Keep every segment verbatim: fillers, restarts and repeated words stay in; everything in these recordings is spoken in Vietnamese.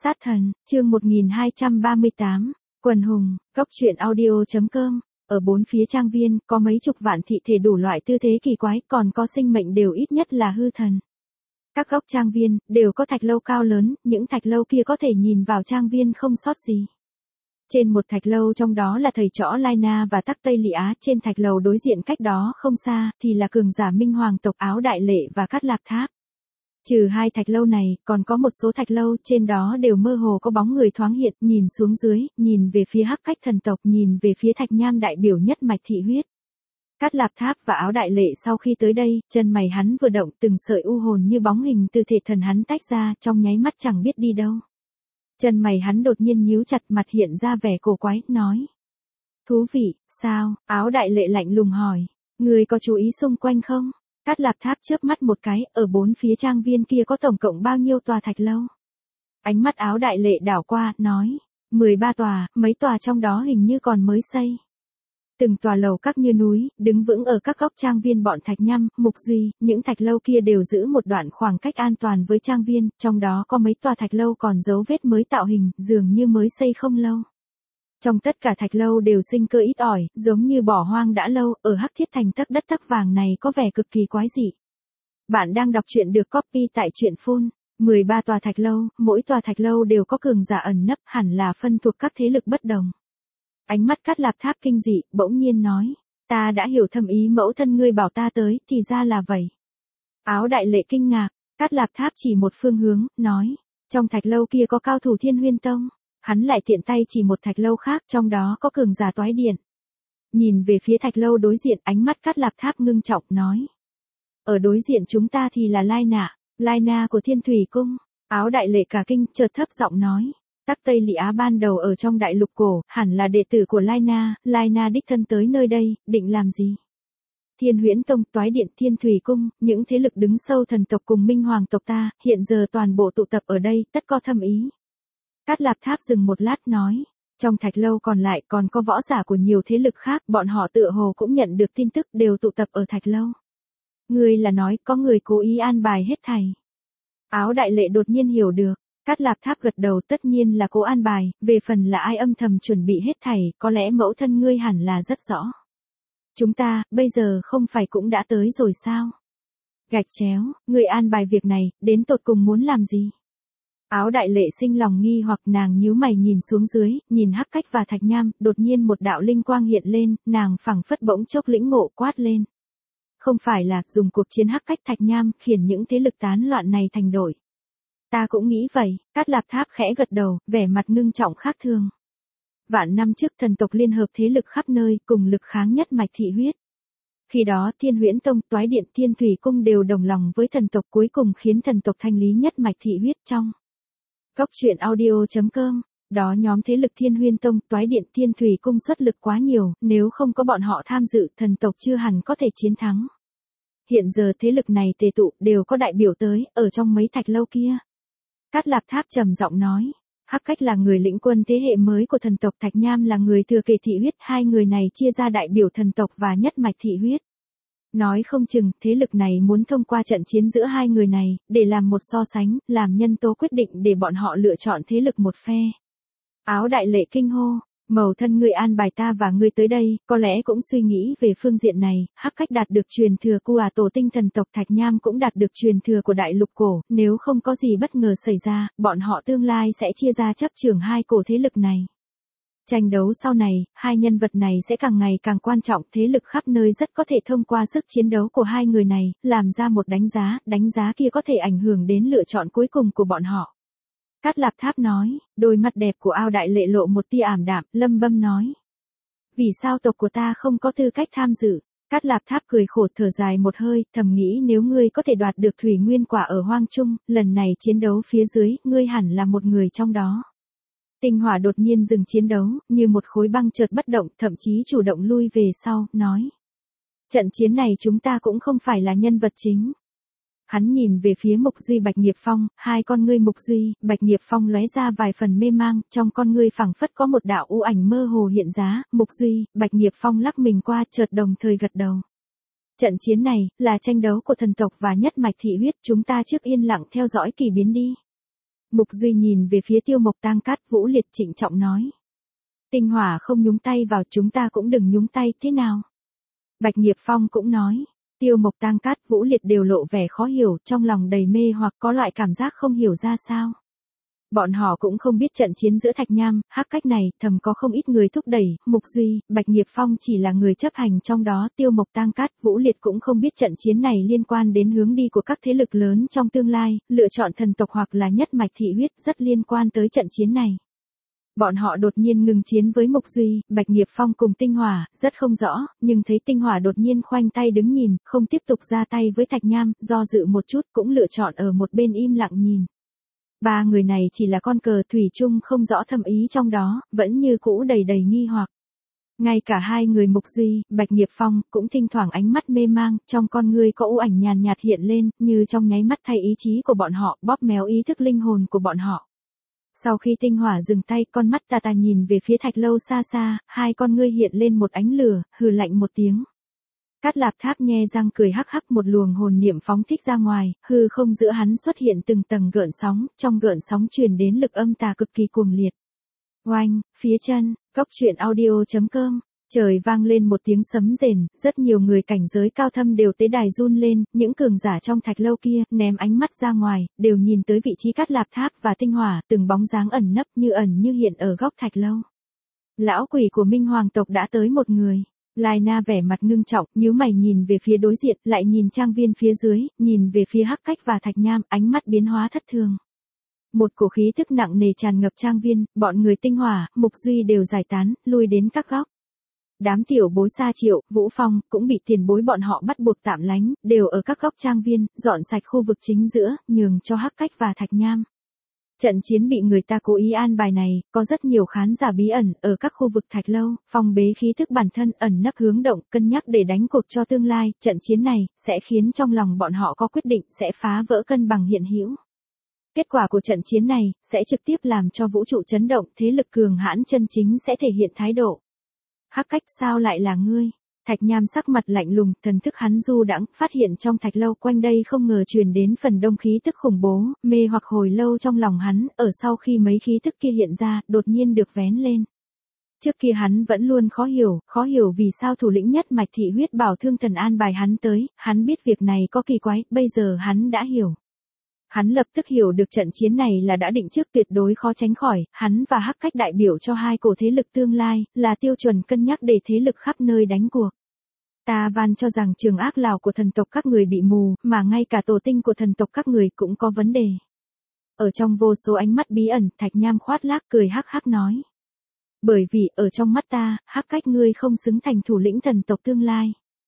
Sát thần, chương một nghìn hai trăm ba mươi tám, Quần hùng, Cốc truyện audio chấm com. Ở bốn phía trang viên, có mấy chục vạn thị thể đủ loại tư thế kỳ quái, còn có sinh mệnh đều ít nhất là hư thần. Các góc trang viên, đều có thạch lâu cao lớn, những thạch lâu kia có thể nhìn vào trang viên không sót gì. Trên một thạch lâu trong đó là thầy trõ Lai Na và Tắc Tây Lị Á, trên thạch lầu đối diện cách đó không xa, thì là cường giả Minh Hoàng tộc Áo Đại Lệ và Cát Lạc Tháp. Trừ hai thạch lâu này, còn có một số thạch lâu, trên đó đều mơ hồ có bóng người thoáng hiện, nhìn xuống dưới, nhìn về phía Hắc Cách thần tộc, nhìn về phía Thạch Nham đại biểu nhất mạch thị huyết. Cát Lạc Tháp và Áo Đại Lệ sau khi tới đây, chân mày hắn vừa động, từng sợi u hồn như bóng hình từ thể thần hắn tách ra, trong nháy mắt chẳng biết đi đâu. Chân mày hắn đột nhiên nhíu chặt, mặt hiện ra vẻ cổ quái, nói: "Thú vị, sao?" Áo Đại Lệ lạnh lùng hỏi: "Ngươi có chú ý xung quanh không?" Cát Lạc Tháp chớp mắt một cái, ở bốn phía trang viên kia có tổng cộng bao nhiêu tòa thạch lâu? Ánh mắt Áo Đại Lệ đảo qua, nói: mười ba tòa, mấy tòa trong đó hình như còn mới xây. Từng tòa lầu các như núi, đứng vững ở các góc trang viên bọn Thạch Nham, Mục Duy, những thạch lâu kia đều giữ một đoạn khoảng cách an toàn với trang viên, trong đó có mấy tòa thạch lâu còn dấu vết mới tạo hình, dường như mới xây không lâu. Trong tất cả thạch lâu đều sinh cơ ít ỏi, giống như bỏ hoang đã lâu, ở Hắc Thiết Thành tấc đất tấc vàng này có vẻ cực kỳ quái dị. Bạn đang đọc truyện được copy tại truyện phun. mười ba tòa thạch lâu, mỗi tòa thạch lâu đều có cường giả ẩn nấp, hẳn là phân thuộc các thế lực bất đồng. Ánh mắt Cát Lạc Tháp kinh dị, bỗng nhiên nói: "Ta đã hiểu thâm ý mẫu thân ngươi bảo ta tới, thì ra là vậy." Áo Đại Lệ kinh ngạc, Cát Lạc Tháp chỉ một phương hướng, nói: "Trong thạch lâu kia có cao thủ Thiên Huyên Tông." Hắn lại tiện tay chỉ một thạch lâu khác, trong đó có cường giả Toái Điện. Nhìn về phía thạch lâu đối diện, ánh mắt Cát Lạc Tháp ngưng trọng, nói: "Ở đối diện chúng ta thì là Lai Na, Lai Na của Thiên Thủy Cung." Áo Đại Lệ cả kinh, chợt thấp giọng nói: "Tắc Tây Lị Á ban đầu ở trong đại lục cổ, hẳn là đệ tử của Lai Na, Lai Na đích thân tới nơi đây, định làm gì?" Thiên Huyễn Tông, Toái Điện, Thiên Thủy Cung, những thế lực đứng sâu thần tộc cùng Minh Hoàng tộc ta, hiện giờ toàn bộ tụ tập ở đây, tất có thâm ý. Cát Lạc Tháp dừng một lát nói: "Trong thạch lâu còn lại còn có võ giả của nhiều thế lực khác, bọn họ tựa hồ cũng nhận được tin tức, đều tụ tập ở thạch lâu. Ngươi là nói có người cố ý an bài hết thảy?" Áo Đại Lệ đột nhiên hiểu được. Cát Lạc Tháp gật đầu, tất nhiên là cố an bài, về phần là ai âm thầm chuẩn bị hết thảy, có lẽ mẫu thân ngươi hẳn là rất rõ. Chúng ta, bây giờ không phải cũng đã tới rồi sao? Gạch chéo, ngươi an bài việc này, đến tột cùng muốn làm gì? Áo Đại Lệ sinh lòng nghi hoặc, nàng nhíu mày nhìn xuống dưới, nhìn Hắc Cách và Thạch Nham, đột nhiên một đạo linh quang hiện lên, nàng phảng phất bỗng chốc lĩnh ngộ, quát lên: "Không phải là dùng cuộc chiến Hắc Cách Thạch Nham khiển những thế lực tán loạn này thành đội?" "Ta cũng nghĩ vậy." Cát Lạc Tháp khẽ gật đầu, vẻ mặt ngưng trọng khác thường. Vạn năm trước thần tộc liên hợp thế lực khắp nơi, cùng lực kháng nhất mạch thị huyết. Khi đó Thiên Huyễn Tông, Toái Điện, Thiên Thủy Cung đều đồng lòng với thần tộc, cuối cùng khiến thần tộc thanh lý nhất mạch thị huyết trong. Cốc truyện audio chấm com. Đó nhóm thế lực Thiên Huyên Tông, Toái Điện, Thiên Thủy Cung xuất lực quá nhiều, nếu không có bọn họ tham dự, thần tộc chưa hẳn có thể chiến thắng. Hiện giờ thế lực này tề tụ, đều có đại biểu tới, ở trong mấy thạch lâu kia. Cát Lạc Tháp trầm giọng nói: "Hắc Cách là người lĩnh quân thế hệ mới của thần tộc, Thạch Nham là người thừa kế thị huyết, hai người này chia ra đại biểu thần tộc và nhất mạch thị huyết. Nói không chừng, thế lực này muốn thông qua trận chiến giữa hai người này, để làm một so sánh, làm nhân tố quyết định để bọn họ lựa chọn thế lực một phe." Áo Đại Lệ kinh hô: "Mẫu thân ngươi an bài ta và ngươi tới đây, có lẽ cũng suy nghĩ về phương diện này." Hắc Cách đạt được truyền thừa của à tổ tinh thần tộc, Thạch Nham cũng đạt được truyền thừa của đại lục cổ, nếu không có gì bất ngờ xảy ra, bọn họ tương lai sẽ chia ra chấp trưởng hai cổ thế lực này. Tranh đấu sau này, hai nhân vật này sẽ càng ngày càng quan trọng, thế lực khắp nơi rất có thể thông qua sức chiến đấu của hai người này, làm ra một đánh giá, đánh giá kia có thể ảnh hưởng đến lựa chọn cuối cùng của bọn họ. Cát Lạc Tháp nói, đôi mắt đẹp của Ao Đại Lệ lộ một tia ảm đạm, lâm bâm nói: "Vì sao tộc của ta không có tư cách tham dự?" Cát Lạc Tháp cười khổ thở dài một hơi, thầm nghĩ nếu ngươi có thể đoạt được thủy nguyên quả ở Hoang Trung, lần này chiến đấu phía dưới, ngươi hẳn là một người trong đó. Tinh Hỏa đột nhiên dừng chiến đấu, như một khối băng chợt bất động, thậm chí chủ động lui về sau, nói: "Trận chiến này chúng ta cũng không phải là nhân vật chính." Hắn nhìn về phía Mục Duy, Bạch Nghiệp Phong, hai con ngươi Mục Duy, Bạch Nghiệp Phong lóe ra vài phần mê mang, trong con ngươi phảng phất có một đạo u ảnh mơ hồ hiện ra, Mục Duy, Bạch Nghiệp Phong lắc mình qua, chợt đồng thời gật đầu. Trận chiến này, là tranh đấu của thần tộc và nhất mạch thị huyết, chúng ta trước yên lặng theo dõi kỳ biến đi. Mục Duy nhìn về phía Tiêu Mộc Tang Cát Vũ Liệt trịnh trọng nói. Tinh Hỏa không nhúng tay vào, chúng ta cũng đừng nhúng tay, thế nào? Bạch Nghiệp Phong cũng nói. Tiêu Mộc Tang Cát Vũ Liệt đều lộ vẻ khó hiểu, trong lòng đầy mê hoặc có loại cảm giác không hiểu ra sao. Bọn họ cũng không biết trận chiến giữa Thạch Nham, Hắc Cách này, thầm có không ít người thúc đẩy, Mục Duy, Bạch Nghiệp Phong chỉ là người chấp hành trong đó, Tiêu Mộc Tang Cát Vũ Liệt cũng không biết trận chiến này liên quan đến hướng đi của các thế lực lớn trong tương lai, lựa chọn thần tộc hoặc là nhất mạch thị huyết rất liên quan tới trận chiến này. Bọn họ đột nhiên ngừng chiến với Mục Duy, Bạch Nghiệp Phong cùng Tinh Hỏa, rất không rõ, nhưng thấy Tinh Hỏa đột nhiên khoanh tay đứng nhìn, không tiếp tục ra tay với Thạch Nham, do dự một chút cũng lựa chọn ở một bên im lặng nhìn. Ba người này chỉ là con cờ thủy chung không rõ thâm ý trong đó, vẫn như cũ đầy đầy nghi hoặc. Ngay cả hai người Mục Duy, Bạch Nghiệp Phong, cũng thỉnh thoảng ánh mắt mê mang, trong con người có u ảnh nhàn nhạt hiện lên, như trong nháy mắt thay ý chí của bọn họ, bóp méo ý thức linh hồn của bọn họ. Sau khi Tinh Hỏa dừng tay, con mắt tà tà nhìn về phía Thạch Lâu xa xa, hai con ngươi hiện lên một ánh lửa, hừ lạnh một tiếng. Cát Lạp Tháp nhe răng cười hắc hắc, một luồng hồn niệm phóng thích ra ngoài, hư không giữa hắn xuất hiện từng tầng gợn sóng, trong gợn sóng truyền đến lực âm tà cực kỳ cuồng liệt. Oanh, phía chân, góc truyện audio chấm com. Trời vang lên một tiếng sấm rền, rất nhiều người cảnh giới cao thâm đều tế đài run lên, những cường giả trong Thạch Lâu kia, ném ánh mắt ra ngoài, đều nhìn tới vị trí Cát Lạp Tháp và Tinh Hỏa, từng bóng dáng ẩn nấp như ẩn như hiện ở góc Thạch Lâu. Lão quỷ của Minh Hoàng tộc đã tới một người. Lai Na vẻ mặt ngưng trọng, nhíu mày nhìn về phía đối diện, lại nhìn trang viên phía dưới, nhìn về phía Hắc Cách và Thạch Nham, ánh mắt biến hóa thất thường. Một cổ khí tức nặng nề tràn ngập trang viên, bọn người Tinh Hỏa, Mục Duy đều giải tán, lui đến các góc. Đám tiểu bối Sa Triệu, Vũ Phong, cũng bị tiền bối bọn họ bắt buộc tạm lánh, đều ở các góc trang viên, dọn sạch khu vực chính giữa, nhường cho Hắc Cách và Thạch Nham. Trận chiến bị người ta cố ý an bài này, có rất nhiều khán giả bí ẩn, ở các khu vực Thạch Lâu, phong bế khí thức bản thân ẩn nấp hướng động, cân nhắc để đánh cuộc cho tương lai, trận chiến này, sẽ khiến trong lòng bọn họ có quyết định, sẽ phá vỡ cân bằng hiện hữu. Kết quả của trận chiến này, sẽ trực tiếp làm cho vũ trụ chấn động, thế lực cường hãn chân chính sẽ thể hiện thái độ. Hắc Cách, sao lại là ngươi? Thạch Nham sắc mặt lạnh lùng, thần thức hắn du đãng, phát hiện trong Thạch Lâu quanh đây không ngờ truyền đến phần đông khí tức khủng bố, mê hoặc hồi lâu trong lòng hắn, ở sau khi mấy khí tức kia hiện ra, đột nhiên được vén lên. Trước kia hắn vẫn luôn khó hiểu, khó hiểu vì sao thủ lĩnh nhất mạch thị huyết bảo thương thần an bài hắn tới, hắn biết việc này có kỳ quái, bây giờ hắn đã hiểu. Hắn lập tức hiểu được trận chiến này là đã định trước tuyệt đối khó tránh khỏi, hắn và Hắc Cách đại biểu cho hai cổ thế lực tương lai, là tiêu chuẩn cân nhắc để thế lực khắp nơi đánh cuộc. Ta van cho rằng trường ác lào của thần tộc các người bị mù, mà ngay cả tổ tinh của thần tộc các người cũng có vấn đề. Ở trong vô số ánh mắt bí ẩn, Thạch Nham khoát lác cười hắc hắc nói. Bởi vì, ở trong mắt ta, Hắc Cách ngươi không xứng thành thủ lĩnh thần tộc tương lai.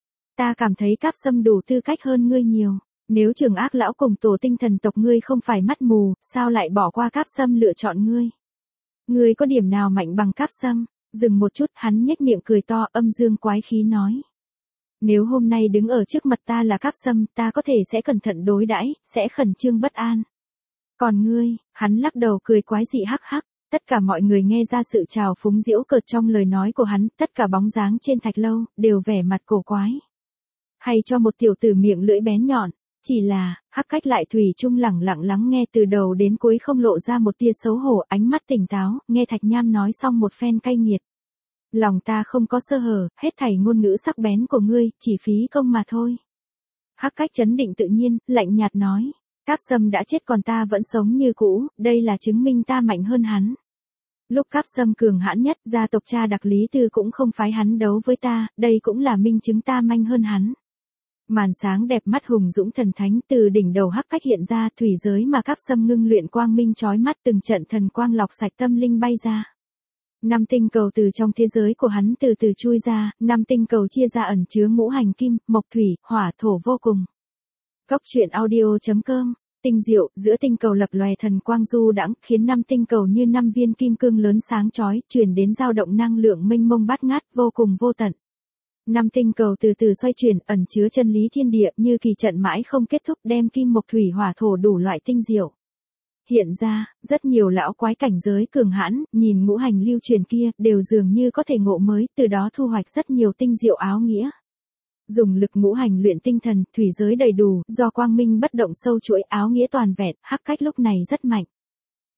Ta cảm thấy Cáp Sâm đủ tư cách hơn ngươi nhiều. Nếu trường ác lão cùng tổ tinh thần tộc ngươi không phải mắt mù, sao lại bỏ qua Cáp Sâm lựa chọn ngươi? Ngươi có điểm nào mạnh bằng Cáp Sâm? Dừng một chút, hắn nhếch miệng cười to, âm dương quái khí nói. Nếu hôm nay đứng ở trước mặt ta là Cáp Sâm, ta có thể sẽ cẩn thận đối đãi, sẽ khẩn trương bất an. Còn ngươi, hắn lắc đầu cười quái dị hắc hắc. Tất cả mọi người nghe ra sự trào phúng giễu cợt trong lời nói của hắn, tất cả bóng dáng trên Thạch Lâu, đều vẻ mặt cổ quái. Hay cho một tiểu tử miệng lưỡi bén nhọn. Chỉ là, Hắc Cách lại thủy chung lẳng lặng lắng nghe từ đầu đến cuối không lộ ra một tia xấu hổ, ánh mắt tỉnh táo, nghe Thạch Nham nói xong một phen cay nghiệt. Lòng ta không có sơ hở, hết thảy ngôn ngữ sắc bén của ngươi, chỉ phí công mà thôi. Hắc Cách trấn định tự nhiên, lạnh nhạt nói. Cáp Sâm đã chết còn ta vẫn sống như cũ, đây là chứng minh ta mạnh hơn hắn. Lúc Cáp Sâm cường hãn nhất, gia tộc cha Đặc Lý Tư cũng không phái hắn đấu với ta, đây cũng là minh chứng ta manh hơn hắn. Màn sáng đẹp mắt hùng dũng thần thánh từ đỉnh đầu Hắc Cách hiện ra, thủy giới mà Cáp Sâm ngưng luyện quang minh chói mắt, từng trận thần quang lọc sạch tâm linh bay ra. Năm tinh cầu từ trong thế giới của hắn từ từ chui ra, năm tinh cầu chia ra ẩn chứa ngũ hành kim, mộc thủy, hỏa thổ vô cùng. Góc truyện audio chấm com. Tinh diệu, giữa tinh cầu lập lòe thần quang du đãng, khiến năm tinh cầu như năm viên kim cương lớn sáng chói, truyền đến dao động năng lượng mênh mông bát ngát, vô cùng vô tận. Năm tinh cầu từ từ xoay chuyển, ẩn chứa chân lý thiên địa, như kỳ trận mãi không kết thúc, đem kim mộc thủy hỏa thổ đủ loại tinh diệu. Hiện ra, rất nhiều lão quái cảnh giới cường hãn, nhìn ngũ hành lưu truyền kia, đều dường như có thể ngộ mới, từ đó thu hoạch rất nhiều tinh diệu áo nghĩa. Dùng lực ngũ hành luyện tinh thần, thủy giới đầy đủ, do quang minh bất động sâu chuỗi áo nghĩa toàn vẹn, Hắc Cách lúc này rất mạnh.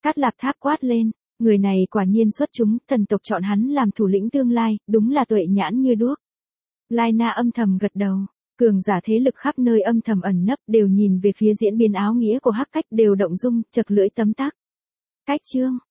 Cát Lạp Tháp quát lên, người này quả nhiên xuất chúng, thần tộc chọn hắn làm thủ lĩnh tương lai, đúng là tuệ nhãn như đuốc. Lai Na âm thầm gật đầu, cường giả thế lực khắp nơi âm thầm ẩn nấp đều nhìn về phía diễn biến áo nghĩa của Hắc Cách đều động dung, chật lưỡi tấm tắc. Cách chương